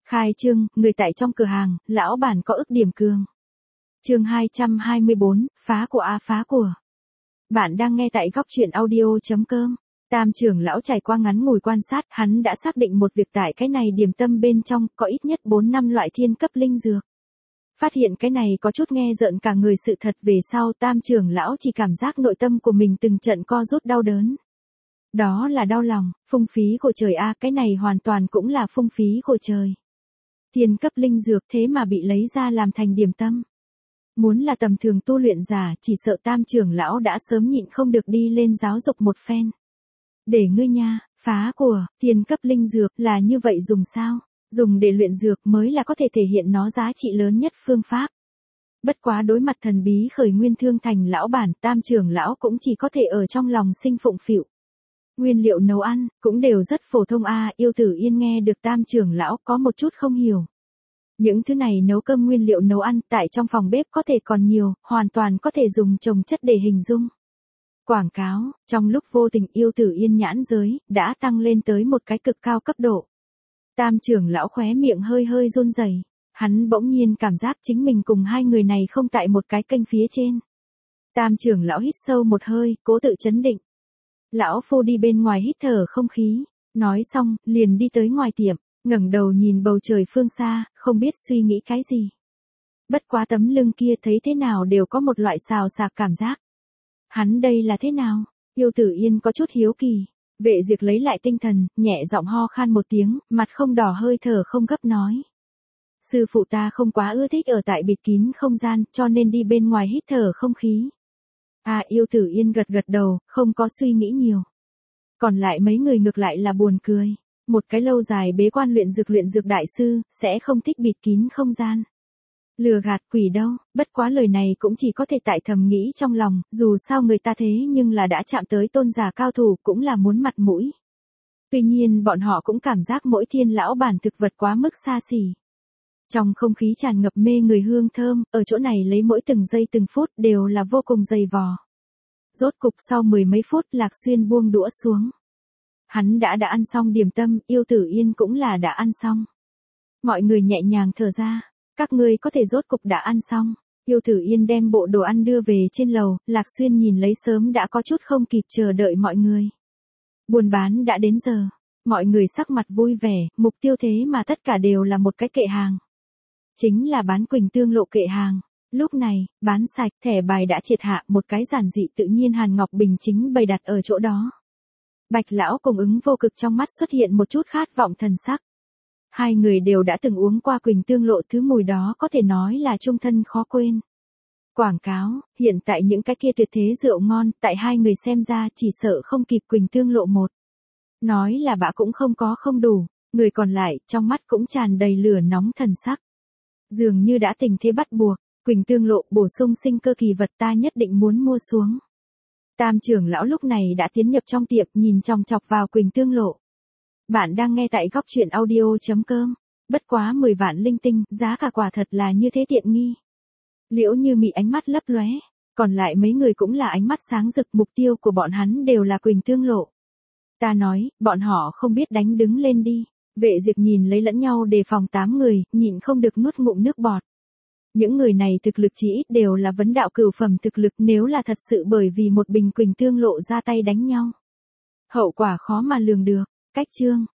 Khai trương, người tại trong cửa hàng, lão bản có ức điểm cường. Chương 224, phá của phá của. Bạn đang nghe tại goctruyện audio.com. Tam trưởng lão trải qua ngắn ngủi quan sát, hắn đã xác định một việc tại cái này điểm tâm bên trong có ít nhất 4-5 loại thiên cấp linh dược. Phát hiện cái này có chút nghe rợn cả người, sự thật về sau tam trưởng lão chỉ cảm giác nội tâm của mình từng trận co rút đau đớn. Đó là đau lòng, phung phí của trời cái này hoàn toàn cũng là phung phí của trời. Thiên cấp linh dược thế mà bị lấy ra làm thành điểm tâm. Muốn là tầm thường tu luyện giả, chỉ sợ tam trưởng lão đã sớm nhịn không được đi lên giáo dục một phen. Để ngươi nha, phá của, thiên cấp linh dược là như vậy dùng sao? Dùng để luyện dược mới là có thể thể hiện nó giá trị lớn nhất phương pháp. Bất quá đối mặt thần bí khởi nguyên thương thành lão bản, tam trưởng lão cũng chỉ có thể ở trong lòng sinh phụng phịu. Nguyên liệu nấu ăn, cũng đều rất phổ thông Yêu Tử Yên nghe được tam trưởng lão có một chút không hiểu. Những thứ này nấu cơm nguyên liệu nấu ăn tại trong phòng bếp có thể còn nhiều, hoàn toàn có thể dùng chồng chất để hình dung. Quảng cáo, trong lúc vô tình Yêu Tử Yên nhãn giới, đã tăng lên tới một cái cực cao cấp độ. Tam trưởng lão khóe miệng hơi hơi run rẩy, hắn bỗng nhiên cảm giác chính mình cùng hai người này không tại một cái kênh phía trên. Tam trưởng lão hít sâu một hơi, cố tự trấn định. Lão phu đi bên ngoài hít thở không khí, nói xong, liền đi tới ngoài tiệm, ngẩng đầu nhìn bầu trời phương xa, không biết suy nghĩ cái gì. Bất quá tấm lưng kia thấy thế nào đều có một loại xào xạc cảm giác. Hắn đây là thế nào? Yêu Tử Yên có chút hiếu kỳ. Vệ Diệt lấy lại tinh thần, nhẹ giọng ho khan một tiếng, mặt không đỏ hơi thở không gấp nói. Sư phụ ta không quá ưa thích ở tại bịt kín không gian, cho nên đi bên ngoài hít thở không khí. Yêu Tử Yên gật gật đầu, không có suy nghĩ nhiều. Còn lại mấy người ngược lại là buồn cười. Một cái lâu dài bế quan luyện dược đại sư, sẽ không thích bịt kín không gian. Lừa gạt quỷ đâu, bất quá lời này cũng chỉ có thể tại thầm nghĩ trong lòng, dù sao người ta thế nhưng là đã chạm tới tôn giả cao thủ cũng là muốn mặt mũi. Tuy nhiên bọn họ cũng cảm giác mỗi thiên lão bản thực vật quá mức xa xỉ. Trong không khí tràn ngập mê người hương thơm, ở chỗ này lấy mỗi từng giây từng phút đều là vô cùng dày vò. Rốt cục sau 10 mấy phút Lạc Xuyên buông đũa xuống. Hắn đã ăn xong điểm tâm, Yêu Tử Yên cũng là đã ăn xong. Mọi người nhẹ nhàng thở ra. Các ngươi có thể rốt cục đã ăn xong. Yêu Tử Yên đem bộ đồ ăn đưa về trên lầu, Lạc Xuyên nhìn lấy sớm đã có chút không kịp chờ đợi mọi người. Buôn bán đã đến giờ. Mọi người sắc mặt vui vẻ, mục tiêu thế mà tất cả đều là một cái kệ hàng. Chính là bán Quỳnh Tương Lộ kệ hàng. Lúc này, bán sạch, thẻ bài đã triệt hạ, một cái giản dị tự nhiên Hàn Ngọc Bình chính bày đặt ở chỗ đó. Bạch lão cùng Ứng Vô Cực trong mắt xuất hiện một chút khát vọng thần sắc. Hai người đều đã từng uống qua Quỳnh Tương Lộ, thứ mùi đó có thể nói là chung thân khó quên. Quảng cáo, hiện tại những cái kia tuyệt thế rượu ngon, tại hai người xem ra chỉ sợ không kịp Quỳnh Tương Lộ một. Nói là bạ cũng không có không đủ, người còn lại trong mắt cũng tràn đầy lửa nóng thần sắc. Dường như đã tình thế bắt buộc, Quỳnh Tương Lộ bổ sung sinh cơ kỳ vật ta nhất định muốn mua xuống. Tam trưởng lão lúc này đã tiến nhập trong tiệm nhìn chòng chọc vào Quỳnh Tương Lộ. Bạn đang nghe tại goctruyện audio.com. Bất quá 10 vạn linh tinh, giá cả quả thật là như thế tiện nghi. Liễu Như Mị ánh mắt lấp lóe, còn lại mấy người cũng là ánh mắt sáng rực, mục tiêu của bọn hắn đều là Quỳnh Tương Lộ. Ta nói, bọn họ không biết đánh đứng lên đi. Vệ Diệt nhìn lấy lẫn nhau đề phòng 8 người, nhịn không được nuốt ngụm nước bọt. Những người này thực lực chỉ ít đều là vấn đạo cửu phẩm thực lực, nếu là thật sự bởi vì một bình Quỳnh Tương Lộ ra tay đánh nhau. Hậu quả khó mà lường được. Cách chương.